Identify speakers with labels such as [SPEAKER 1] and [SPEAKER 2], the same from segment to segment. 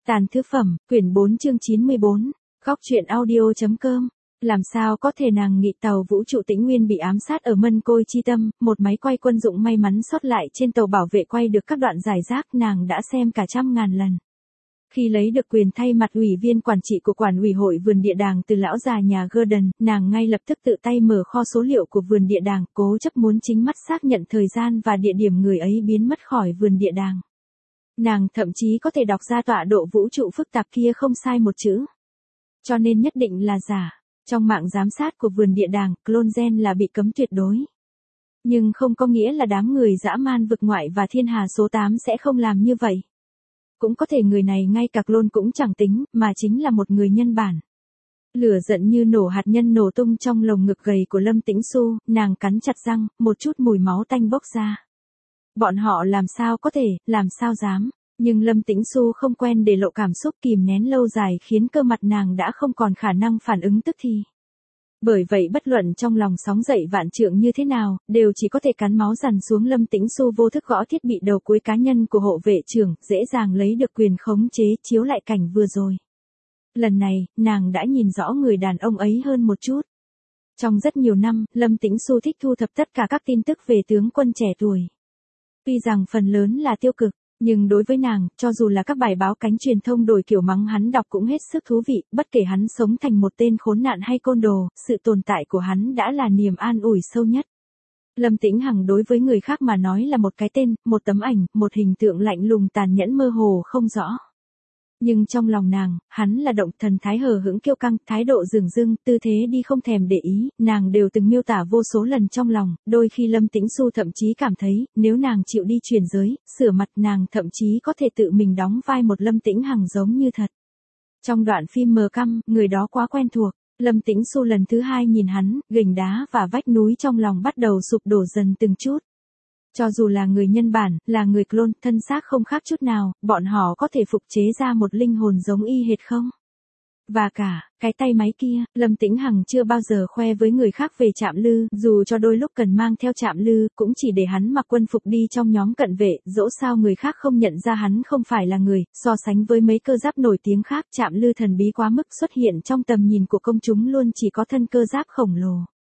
[SPEAKER 1] Tàn thứ phẩm, quyển 4 chương 94, góc truyện audio.com. Làm sao có thể nàng nghị tàu vũ trụ Tĩnh Nguyên bị ám sát ở Mân Côi Chi Tâm, một máy quay quân dụng may mắn sót lại trên tàu bảo vệ quay được các đoạn giải rác nàng đã xem cả trăm ngàn lần. Khi lấy được quyền thay mặt ủy viên quản trị của quản ủy hội vườn địa đàng từ lão già nhà Gordon, nàng ngay lập tức tự tay mở kho số liệu của vườn địa đàng, cố chấp muốn chính mắt xác nhận thời gian và địa điểm người ấy biến mất khỏi vườn địa đàng. Nàng thậm chí có thể đọc ra tọa độ vũ trụ phức tạp kia không sai một chữ. Cho nên nhất định là giả. Trong mạng giám sát của vườn địa đàng, clone gen là bị cấm tuyệt đối. Nhưng không có nghĩa là đám người dã man vực ngoại và thiên hà số 8 sẽ không làm như vậy. Cũng có thể người này ngay cả clone cũng chẳng tính, mà chính là một người nhân bản. Lửa giận như nổ hạt nhân nổ tung trong lồng ngực gầy của Lâm Tĩnh Xu, nàng cắn chặt răng, một chút mùi máu tanh bốc ra. Bọn họ làm sao có thể, làm sao dám. Nhưng Lâm Tĩnh Xu không quen để lộ cảm xúc kìm nén lâu dài khiến cơ mặt nàng đã không còn khả năng phản ứng tức thì. Bởi vậy bất luận trong lòng sóng dậy vạn trượng như thế nào, đều chỉ có thể cắn máu dằn xuống. Lâm Tĩnh Xu vô thức gõ thiết bị đầu cuối cá nhân của hộ vệ trưởng, dễ dàng lấy được quyền khống chế chiếu lại cảnh vừa rồi. Lần này, nàng đã nhìn rõ người đàn ông ấy hơn một chút. Trong rất nhiều năm, Lâm Tĩnh Xu thích thu thập tất cả các tin tức về tướng quân trẻ tuổi. Tuy rằng phần lớn là tiêu cực, nhưng đối với nàng, cho dù là các bài báo cánh truyền thông đổi kiểu mắng hắn đọc cũng hết sức thú vị, bất kể hắn sống thành một tên khốn nạn hay côn đồ, sự tồn tại của hắn đã là niềm an ủi sâu nhất. Lâm Tĩnh Hằng đối với người khác mà nói là một cái tên, một tấm ảnh, một hình tượng lạnh lùng tàn nhẫn mơ hồ không rõ. Nhưng trong lòng nàng, hắn là động thần thái hờ hững kiêu căng, thái độ dửng dưng, tư thế đi không thèm để ý, nàng đều từng miêu tả vô số lần trong lòng, đôi khi Lâm Tĩnh Xu thậm chí cảm thấy, nếu nàng chịu đi chuyển giới, sửa mặt nàng thậm chí có thể tự mình đóng vai một Lâm Tĩnh Hằng giống như thật. Trong đoạn phim mờ căm, người đó quá quen thuộc, Lâm Tĩnh Xu lần thứ hai nhìn hắn, gành đá và vách núi trong lòng bắt đầu sụp đổ dần từng chút. Cho dù là người nhân bản, là người clone, thân xác không khác chút nào, bọn họ có thể phục chế ra một linh hồn giống y hệt không? Và cả, cái tay máy kia, Lâm Tĩnh Hằng chưa bao giờ khoe với người khác về Trạm Lư, dù cho đôi lúc cần mang theo Trạm Lư, cũng chỉ để hắn mặc quân phục đi trong nhóm cận vệ, dẫu sao người khác không nhận ra hắn không phải là người, so sánh với mấy cơ giáp nổi tiếng khác, Trạm Lư thần bí quá mức xuất hiện trong tầm nhìn của công chúng luôn chỉ có thân cơ giáp khổng lồ.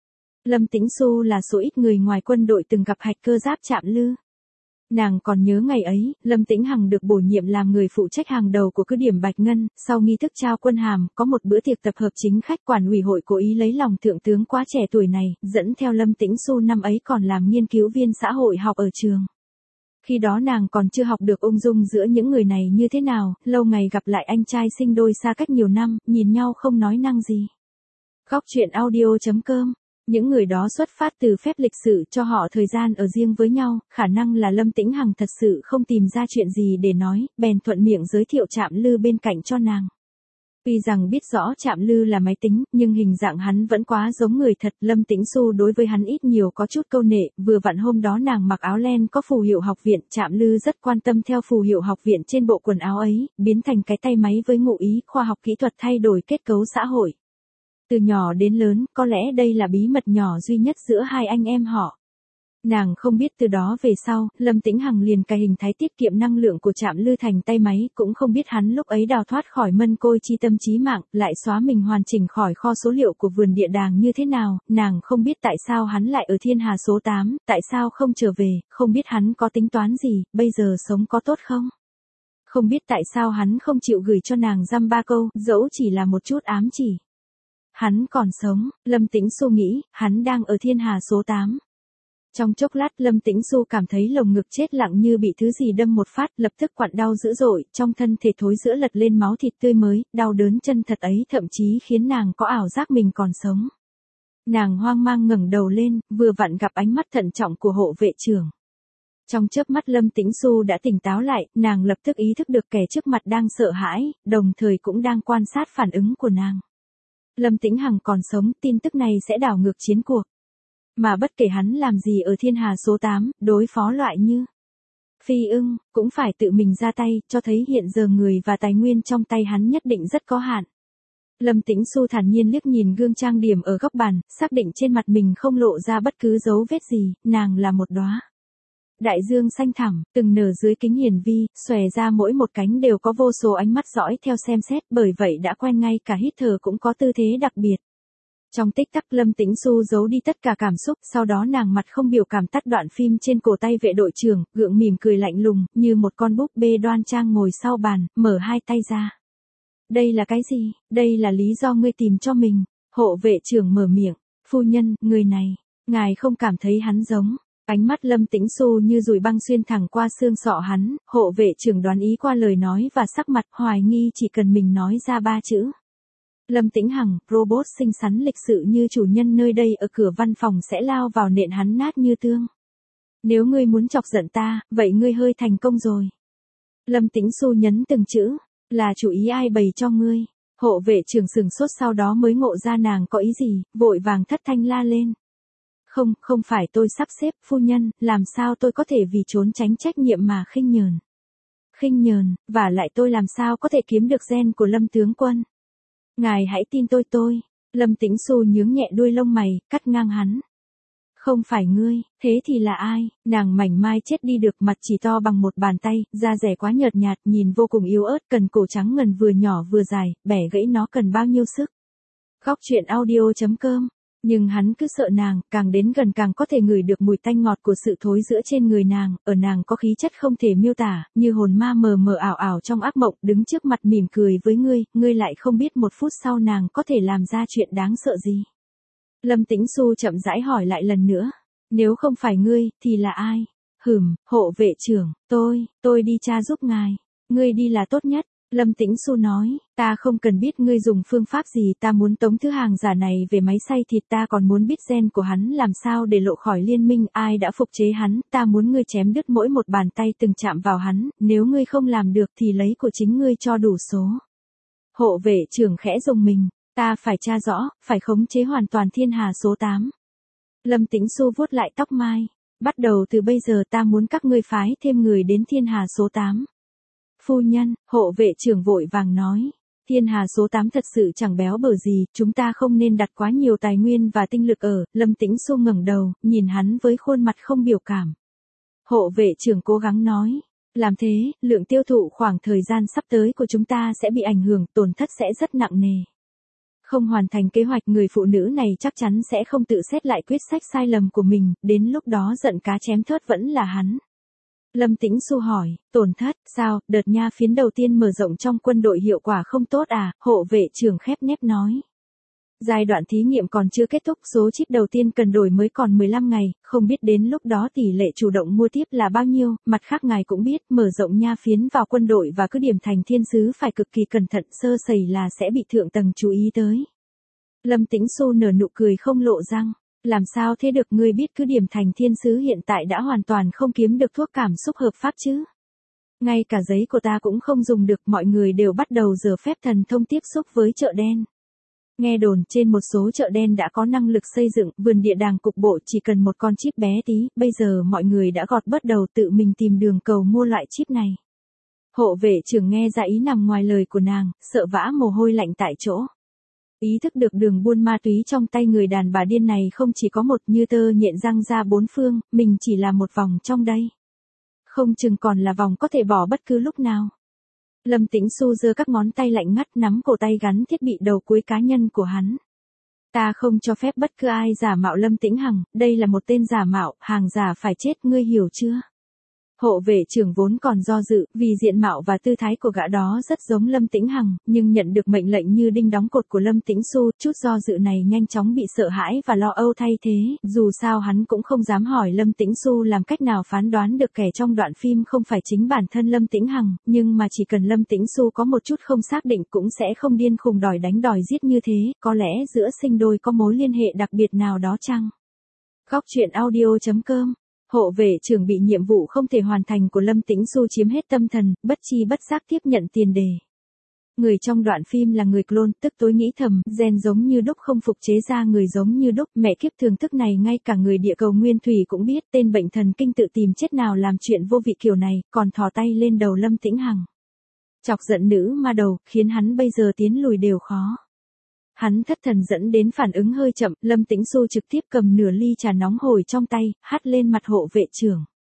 [SPEAKER 1] Lâm Tĩnh Xu là số ít người ngoài quân đội từng gặp hạch cơ giáp Trạm Lư. Nàng còn nhớ ngày ấy, Lâm Tĩnh Hằng được bổ nhiệm làm người phụ trách hàng đầu của cứ điểm Bạch Ngân, sau nghi thức trao quân hàm, có một bữa tiệc tập hợp chính khách quản ủy hội cố ý lấy lòng thượng tướng quá trẻ tuổi này, dẫn theo Lâm Tĩnh Xu năm ấy còn làm nghiên cứu viên xã hội học ở trường. Khi đó nàng còn chưa học được ung dung giữa những người này như thế nào, lâu ngày gặp lại anh trai sinh đôi xa cách nhiều năm, nhìn nhau không nói năng gì. Góc truyện audio.com. Những người đó xuất phát từ phép lịch sự cho họ thời gian ở riêng với nhau, khả năng là Lâm Tĩnh Hằng thật sự không tìm ra chuyện gì để nói, bèn thuận miệng giới thiệu Trạm Lư bên cạnh cho nàng. Tuy rằng biết rõ Trạm Lư là máy tính, nhưng hình dạng hắn vẫn quá giống người thật, Lâm Tĩnh Xu đối với hắn ít nhiều có chút câu nệ, vừa vặn hôm đó nàng mặc áo len có phù hiệu học viện, Trạm Lư rất quan tâm theo phù hiệu học viện trên bộ quần áo ấy, biến thành cái tay máy với ngụ ý khoa học kỹ thuật thay đổi kết cấu xã hội. Từ nhỏ đến lớn, có lẽ đây là bí mật nhỏ duy nhất giữa hai anh em họ. Nàng không biết từ đó về sau, Lâm Tĩnh Hằng liền cài hình thái tiết kiệm năng lượng của Trạm Lư thành tay máy, cũng không biết hắn lúc ấy đào thoát khỏi Mân Côi Chi Tâm chí mạng, lại xóa mình hoàn chỉnh khỏi kho số liệu của vườn địa đàng như thế nào, nàng không biết tại sao hắn lại ở thiên hà số 8, tại sao không trở về, không biết hắn có tính toán gì, bây giờ sống có tốt không? Không biết tại sao hắn không chịu gửi cho nàng dăm ba câu, dẫu chỉ là một chút ám chỉ. Hắn còn sống, Lâm Tĩnh Xu nghĩ, hắn đang ở thiên hà số 8. Trong chốc lát Lâm Tĩnh Xu cảm thấy lồng ngực chết lặng như bị thứ gì đâm một phát, lập tức quặn đau dữ dội, trong thân thể thối rữa lật lên máu thịt tươi mới, đau đớn chân thật ấy thậm chí khiến nàng có ảo giác mình còn sống. Nàng hoang mang ngẩng đầu lên, vừa vặn gặp ánh mắt thận trọng của hộ vệ trưởng. Trong chớp mắt Lâm Tĩnh Xu đã tỉnh táo lại, nàng lập tức ý thức được kẻ trước mặt đang sợ hãi, đồng thời cũng đang quan sát phản ứng của nàng. Lâm Tĩnh Hằng còn sống, tin tức này sẽ đảo ngược chiến cuộc. Mà bất kể hắn làm gì ở thiên hà số 8, đối phó loại như Phi Ưng, cũng phải tự mình ra tay, cho thấy hiện giờ người và tài nguyên trong tay hắn nhất định rất có hạn. Lâm Tĩnh Xu thản nhiên liếc nhìn gương trang điểm ở góc bàn, xác định trên mặt mình không lộ ra bất cứ dấu vết gì, nàng là một đóa Đại dương xanh thẳm, từng nở dưới kính hiển vi, xòe ra mỗi một cánh đều có vô số ánh mắt dõi theo xem xét, bởi vậy đã quen ngay cả hít thở cũng có tư thế đặc biệt. Trong tích tắc Lâm Tĩnh Xu giấu đi tất cả cảm xúc, sau đó nàng mặt không biểu cảm tắt đoạn phim trên cổ tay vệ đội trưởng, gượng mỉm cười lạnh lùng, như một con búp bê đoan trang ngồi sau bàn, mở hai tay ra. Đây là cái gì? Đây là lý do ngươi tìm cho mình. Hộ vệ trưởng mở miệng, phu nhân, người này, ngài không cảm thấy hắn giống. Ánh mắt Lâm Tĩnh Xu như dùi băng xuyên thẳng qua xương sọ hắn, hộ vệ trưởng đoán ý qua lời nói và sắc mặt, hoài nghi chỉ cần mình nói ra ba chữ. Lâm Tĩnh Hằng, robot xinh xắn lịch sự như chủ nhân nơi đây ở cửa văn phòng sẽ lao vào nện hắn nát như tương. Nếu ngươi muốn chọc giận ta, vậy ngươi hơi thành công rồi. Lâm Tĩnh Xu nhấn từng chữ, là chủ ý ai bày cho ngươi. Hộ vệ trưởng sừng sốt sau đó mới ngộ ra nàng có ý gì, vội vàng thất thanh la lên. Không phải tôi sắp xếp, phu nhân, làm sao tôi có thể vì trốn tránh trách nhiệm mà khinh nhờn. Khinh nhờn, và lại tôi làm sao có thể kiếm được gen của Lâm tướng quân. Ngài hãy tin tôi. Lâm Tĩnh Xu nhướng nhẹ đuôi lông mày, cắt ngang hắn. Không phải ngươi, thế thì là ai? Nàng mảnh mai chết đi được, mặt chỉ to bằng một bàn tay, da rẻ quá nhợt nhạt, nhìn vô cùng yếu ớt, cần cổ trắng ngần vừa nhỏ vừa dài, bẻ gãy nó cần bao nhiêu sức. Góc truyện audio.com. Nhưng hắn cứ sợ nàng, càng đến gần càng có thể ngửi được mùi tanh ngọt của sự thối giữa trên người nàng, ở nàng có khí chất không thể miêu tả, như hồn ma mờ mờ ảo ảo trong ác mộng, đứng trước mặt mỉm cười với ngươi lại không biết một phút sau nàng có thể làm ra chuyện đáng sợ gì. Lâm Tĩnh Xu chậm rãi hỏi lại lần nữa, nếu không phải ngươi, thì là ai? Hộ vệ trưởng, tôi đi tra giúp ngài, ngươi đi là tốt nhất. Lâm Tĩnh Xu nói, ta không cần biết ngươi dùng phương pháp gì, ta muốn tống thứ hàng giả này về máy xay thịt, ta còn muốn biết gen của hắn làm sao để lộ khỏi liên minh, ai đã phục chế hắn, ta muốn ngươi chém đứt mỗi một bàn tay từng chạm vào hắn, nếu ngươi không làm được thì lấy của chính ngươi cho đủ số. Hộ vệ trưởng khẽ rùng mình, ta phải tra rõ, phải khống chế hoàn toàn thiên hà số 8. Lâm Tĩnh Xu vuốt lại tóc mai, bắt đầu từ bây giờ ta muốn các ngươi phái thêm người đến thiên hà số 8. Phu nhân, hộ vệ trưởng vội vàng nói, thiên hà số 8 thật sự chẳng béo bở gì, chúng ta không nên đặt quá nhiều tài nguyên và tinh lực ở. Lâm Tĩnh Xu ngẩng đầu, nhìn hắn với khuôn mặt không biểu cảm. Hộ vệ trưởng cố gắng nói, làm thế, lượng tiêu thụ khoảng thời gian sắp tới của chúng ta sẽ bị ảnh hưởng, tổn thất sẽ rất nặng nề. Không hoàn thành kế hoạch, người phụ nữ này chắc chắn sẽ không tự xét lại quyết sách sai lầm của mình, đến lúc đó giận cá chém thớt vẫn là hắn. Lâm Tĩnh Xu hỏi, tổn thất, sao, đợt nha phiến đầu tiên mở rộng trong quân đội hiệu quả không tốt à? Hộ vệ trưởng khép nép nói. Giai đoạn thí nghiệm còn chưa kết thúc, số chip đầu tiên cần đổi mới còn 15 ngày, không biết đến lúc đó tỷ lệ chủ động mua tiếp là bao nhiêu, mặt khác ngài cũng biết, mở rộng nha phiến vào quân đội và cứ điểm thành thiên sứ phải cực kỳ cẩn thận, sơ sẩy là sẽ bị thượng tầng chú ý tới. Lâm Tĩnh Xu nở nụ cười không lộ răng. Làm sao thế được, ngươi biết cứ điểm thành thiên sứ hiện tại đã hoàn toàn không kiếm được thuốc cảm xúc hợp pháp chứ. Ngay cả giấy của ta cũng không dùng được, mọi người đều bắt đầu giờ phép thần thông tiếp xúc với chợ đen. Nghe đồn trên một số chợ đen đã có năng lực xây dựng vườn địa đàng cục bộ chỉ cần một con chip bé tí, bây giờ mọi người đã gọt bớt đầu tự mình tìm đường cầu mua loại chip này. Hộ vệ trưởng nghe ra ý nằm ngoài lời của nàng, sợ vã mồ hôi lạnh tại chỗ. Ý thức được đường buôn ma túy trong tay người đàn bà điên này không chỉ có một, như tơ nhện răng ra bốn phương, mình chỉ là một vòng trong đây. Không chừng còn là vòng có thể bỏ bất cứ lúc nào. Lâm Tĩnh Xu giơ các ngón tay lạnh ngắt nắm cổ tay gắn thiết bị đầu cuối cá nhân của hắn. Ta không cho phép bất cứ ai giả mạo Lâm Tĩnh Hằng, đây là một tên giả mạo, hàng giả phải chết, ngươi hiểu chưa? Hộ vệ trưởng vốn còn do dự, vì diện mạo và tư thái của gã đó rất giống Lâm Tĩnh Hằng, nhưng nhận được mệnh lệnh như đinh đóng cột của Lâm Tĩnh Xu, chút do dự này nhanh chóng bị sợ hãi và lo âu thay thế, dù sao hắn cũng không dám hỏi Lâm Tĩnh Xu làm cách nào phán đoán được kẻ trong đoạn phim không phải chính bản thân Lâm Tĩnh Hằng, nhưng mà chỉ cần Lâm Tĩnh Xu có một chút không xác định cũng sẽ không điên khùng đòi đánh đòi giết như thế, có lẽ giữa sinh đôi có mối liên hệ đặc biệt nào đó chăng? Góc truyện audio.com. Hộ vệ trưởng bị nhiệm vụ không thể hoàn thành của Lâm Tĩnh Xu chiếm hết tâm thần, bất chi bất giác tiếp nhận tiền đề. Người trong đoạn phim là người clone, tức tối nghĩ thầm, gen giống như đúc không phục chế ra người giống như đúc, mẹ kiếp thường thức này ngay cả người địa cầu nguyên thủy cũng biết, tên bệnh thần kinh tự tìm chết nào làm chuyện vô vị kiểu này, còn thò tay lên đầu Lâm Tĩnh Hằng. Chọc giận nữ ma đầu, khiến hắn bây giờ tiến lùi đều khó. Hắn thất thần dẫn đến phản ứng hơi chậm, Lâm Tĩnh Xu trực tiếp cầm nửa ly trà nóng hổi trong tay, hắt lên mặt hộ vệ trưởng.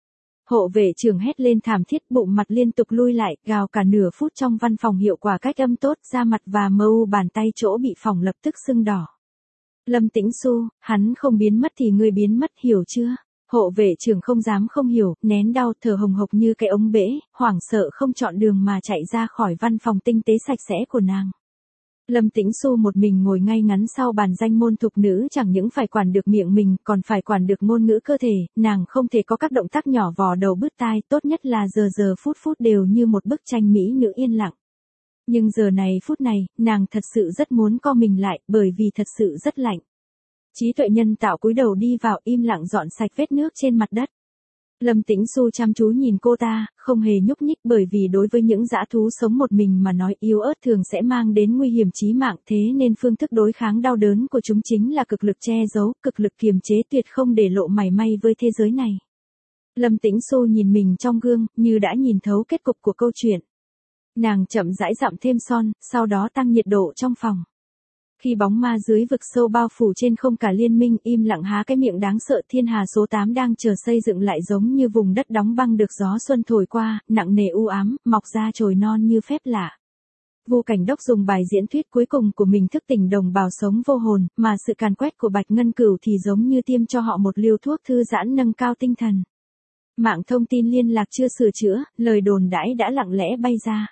[SPEAKER 1] Hộ vệ trưởng hét lên thảm thiết, bụng mặt liên tục lui lại, gào cả nửa phút trong văn phòng hiệu quả cách âm tốt, da mặt và mờ u bàn tay chỗ bị phỏng lập tức sưng đỏ. Lâm Tĩnh Xu, hắn không biến mất thì ngươi biến mất, hiểu chưa? Hộ vệ trưởng không dám không hiểu, nén đau, thở hồng hộc như cái ống bể, hoảng sợ không chọn đường mà chạy ra khỏi văn phòng tinh tế sạch sẽ của nàng. Lâm Tĩnh Xu một mình ngồi ngay ngắn sau bàn danh môn thục nữ, chẳng những phải quản được miệng mình, còn phải quản được ngôn ngữ cơ thể, nàng không thể có các động tác nhỏ vò đầu bứt tai, tốt nhất là giờ giờ phút phút đều như một bức tranh mỹ nữ yên lặng. Nhưng giờ này phút này, nàng thật sự rất muốn co mình lại, bởi vì thật sự rất lạnh. Trí tuệ nhân tạo cúi đầu đi vào, im lặng dọn sạch vết nước trên mặt đất. Lâm Tĩnh Xu chăm chú nhìn cô ta, không hề nhúc nhích, bởi vì đối với những dã thú sống một mình mà nói yếu ớt thường sẽ mang đến nguy hiểm chí mạng, thế nên phương thức đối kháng đau đớn của chúng chính là cực lực che giấu, cực lực kiềm chế, tuyệt không để lộ mảy may với thế giới này. Lâm Tĩnh Xu nhìn mình trong gương, như đã nhìn thấu kết cục của câu chuyện. Nàng chậm rãi dặm thêm son, sau đó tăng nhiệt độ trong phòng. Khi bóng ma dưới vực sâu bao phủ trên không cả liên minh im lặng há cái miệng đáng sợ, thiên hà số 8 đang chờ xây dựng lại giống như vùng đất đóng băng được gió xuân thổi qua, nặng nề u ám, mọc ra chồi non như phép lạ. Vu Cảnh Đốc dùng bài diễn thuyết cuối cùng của mình thức tỉnh đồng bào sống vô hồn, mà sự càn quét của Bạch Ngân Cửu thì giống như tiêm cho họ một liều thuốc thư giãn nâng cao tinh thần. Mạng thông tin liên lạc chưa sửa chữa, lời đồn đãi đã lặng lẽ bay ra.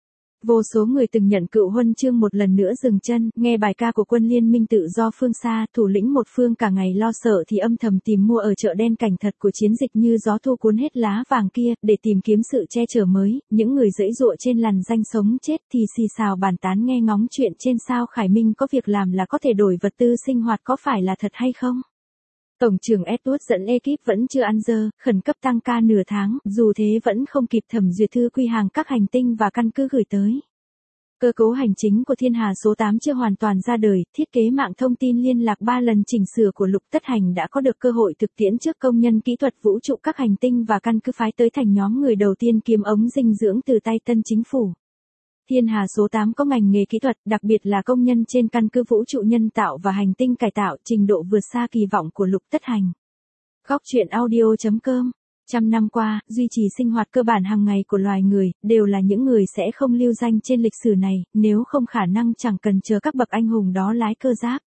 [SPEAKER 1] Vô số người từng nhận cựu huân chương một lần nữa dừng chân, nghe bài ca của quân liên minh tự do phương xa, thủ lĩnh một phương cả ngày lo sợ thì âm thầm tìm mua ở chợ đen cảnh thật của chiến dịch như gió thu cuốn hết lá vàng kia, để tìm kiếm sự che chở mới, những người giãy giụa trên lằn ranh sống chết thì xì xào bàn tán nghe ngóng chuyện trên sao Khải Minh có việc làm là có thể đổi vật tư sinh hoạt, có phải là thật hay không? Tổng trưởng Edward dẫn ekip vẫn chưa ăn dơ, khẩn cấp tăng ca nửa tháng, dù thế vẫn không kịp thẩm duyệt thư quy hàng các hành tinh và căn cứ gửi tới. Cơ cấu hành chính của thiên hà số 8 chưa hoàn toàn ra đời, thiết kế mạng thông tin liên lạc 3 lần chỉnh sửa của Lục Tất Hành đã có được cơ hội thực tiễn trước công nhân kỹ thuật vũ trụ các hành tinh và căn cứ phái tới thành nhóm người đầu tiên kiếm ống dinh dưỡng từ tay tân chính phủ. Thiên hà số 8 có ngành nghề kỹ thuật, đặc biệt là công nhân trên căn cứ vũ trụ nhân tạo và hành tinh cải tạo, trình độ vượt xa kỳ vọng của Lục Tất Hành. Góc truyện audio.com. Trăm năm qua, duy trì sinh hoạt cơ bản hàng ngày của loài người, đều là những người sẽ không lưu danh trên lịch sử này, nếu không khả năng chẳng cần chờ các bậc anh hùng đó lái cơ giáp.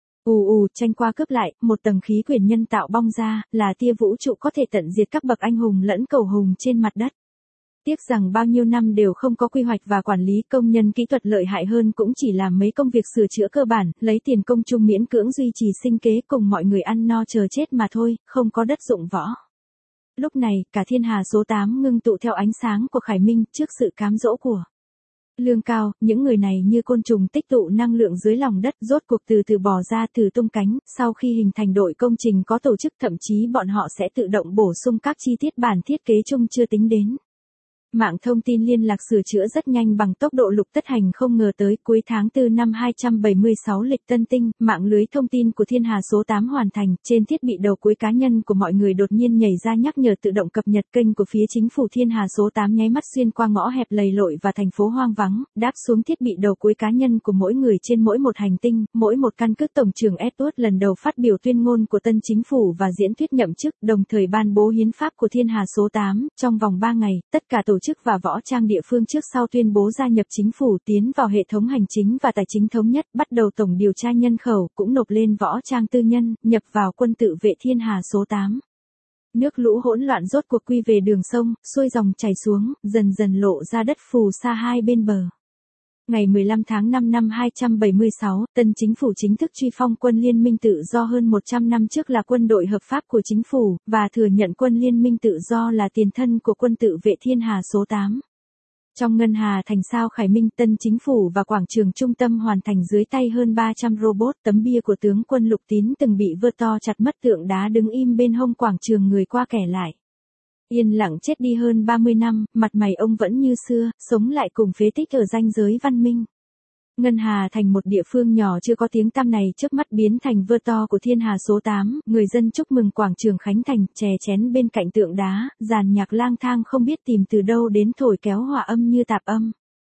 [SPEAKER 1] Tranh qua cướp lại, một tầng khí quyển nhân tạo bong ra, là tia vũ trụ có thể tận diệt các bậc anh hùng lẫn cầu hùng trên mặt đất. Tiếc rằng bao nhiêu năm đều không có quy hoạch và quản lý, công nhân kỹ thuật lợi hại hơn cũng chỉ làm mấy công việc sửa chữa cơ bản, lấy tiền công chung miễn cưỡng duy trì sinh kế cùng mọi người ăn no chờ chết mà thôi, không có đất dụng võ. Lúc này, cả thiên hà số 8 ngưng tụ theo ánh sáng của Khải Minh, trước sự cám dỗ của lương cao, những người này như côn trùng tích tụ năng lượng dưới lòng đất, rốt cuộc từ từ bò ra, từ tung cánh, sau khi hình thành đội công trình có tổ chức, thậm chí bọn họ sẽ tự động bổ sung các chi tiết bản thiết kế chung chưa tính đến. Mạng thông tin liên lạc sửa chữa rất nhanh bằng tốc độ Lục Tất Hành không ngờ tới. Cuối tháng 4 năm 276 lịch Tân Tinh, mạng lưới thông tin của thiên hà số 8 hoàn thành, trên thiết bị đầu cuối cá nhân của mọi người đột nhiên nhảy ra nhắc nhở tự động cập nhật kênh của phía chính phủ. Thiên hà số 8 nháy mắt xuyên qua ngõ hẹp lầy lội và thành phố hoang vắng, đáp xuống thiết bị đầu cuối cá nhân của mỗi người trên mỗi một hành tinh, mỗi một căn cứ. Tổng trưởng Edward lần đầu phát biểu tuyên ngôn của tân chính phủ và diễn thuyết nhậm chức, đồng thời ban bố hiến pháp của thiên hà số 8, trong vòng 3 ngày, tất cả tổ chức và võ trang địa phương trước sau tuyên bố gia nhập chính phủ, tiến vào hệ thống hành chính và tài chính thống nhất, bắt đầu tổng điều tra nhân khẩu, cũng nộp lên võ trang tư nhân, nhập vào quân tự vệ thiên hà số 8. Nước lũ hỗn loạn rốt cuộc quy về đường sông, xuôi dòng chảy xuống, dần dần lộ ra đất phù sa hai bên bờ. Ngày 15 tháng 5 năm 276, tân chính phủ chính thức truy phong quân liên minh tự do hơn 100 năm trước là quân đội hợp pháp của chính phủ, và thừa nhận quân liên minh tự do là tiền thân của quân tự vệ thiên hà số 8. Trong ngân hà thành sao Khải Minh, tân chính phủ và quảng trường trung tâm hoàn thành dưới tay hơn 300 robot. Tấm bia của tướng quân Lục Tín từng bị vơ to chặt mất, tượng đá đứng im bên hông quảng trường người qua kẻ lại. Yên lặng chết đi hơn 30 năm, mặt mày ông vẫn như xưa, sống lại cùng phế tích ở ranh giới văn minh. Ngân Hà thành một địa phương nhỏ chưa có tiếng tăm này chớp mắt biến thành vơ to của thiên hà số 8, người dân chúc mừng quảng trường khánh thành, chè chén bên cạnh tượng đá, dàn nhạc lang thang không biết tìm từ đâu đến thổi kéo hòa âm như tạp âm.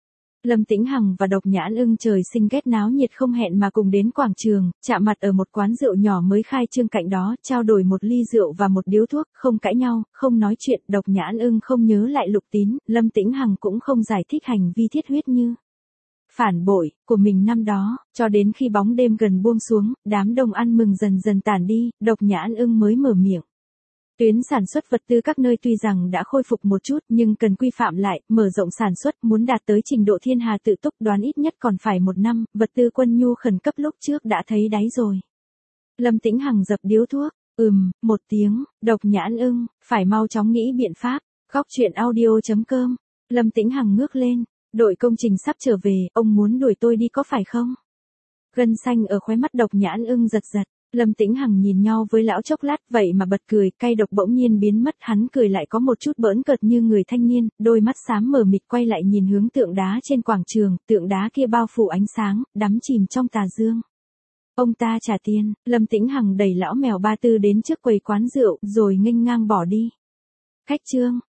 [SPEAKER 1] Lâm Tĩnh Hằng và Độc Nhãn Ưng trời sinh ghét náo nhiệt không hẹn mà cùng đến quảng trường, chạm mặt ở một quán rượu nhỏ mới khai trương cạnh đó, trao đổi một ly rượu và một điếu thuốc, không cãi nhau, không nói chuyện, Độc Nhãn Ưng không nhớ lại Lục Tín, Lâm Tĩnh Hằng cũng không giải thích hành vi thiết huyết như phản bội của mình năm đó, cho đến khi bóng đêm gần buông xuống, đám đông ăn mừng dần dần tản đi, Độc Nhãn Ưng mới mở miệng. Tuyến sản xuất vật tư các nơi tuy rằng đã khôi phục một chút nhưng cần quy phạm lại, mở rộng sản xuất, muốn đạt tới trình độ thiên hà tự túc đoán ít nhất còn phải 1 năm, vật tư quân nhu khẩn cấp lúc trước đã thấy đáy rồi. Lâm Tĩnh Hằng dập điếu thuốc, một tiếng, Độc Nhãn Ưng, phải mau chóng nghĩ biện pháp, góc chuyện audio.com, Lâm Tĩnh Hằng ngước lên, đội công trình sắp trở về, ông muốn đuổi tôi đi có phải không? Gân xanh ở khóe mắt Độc Nhãn Ưng giật giật. Lâm Tĩnh Hằng nhìn nhau với lão chốc lát vậy mà bật cười, cay độc bỗng nhiên biến mất, hắn cười lại có một chút bỡn cợt như người thanh niên, đôi mắt xám mờ mịt quay lại nhìn hướng tượng đá trên quảng trường, tượng đá kia bao phủ ánh sáng, đắm chìm trong tà dương. Ông ta trả tiền, Lâm Tĩnh Hằng đẩy lão mèo Ba Tư đến trước quầy quán rượu, rồi nghênh ngang bỏ đi. Khách trương,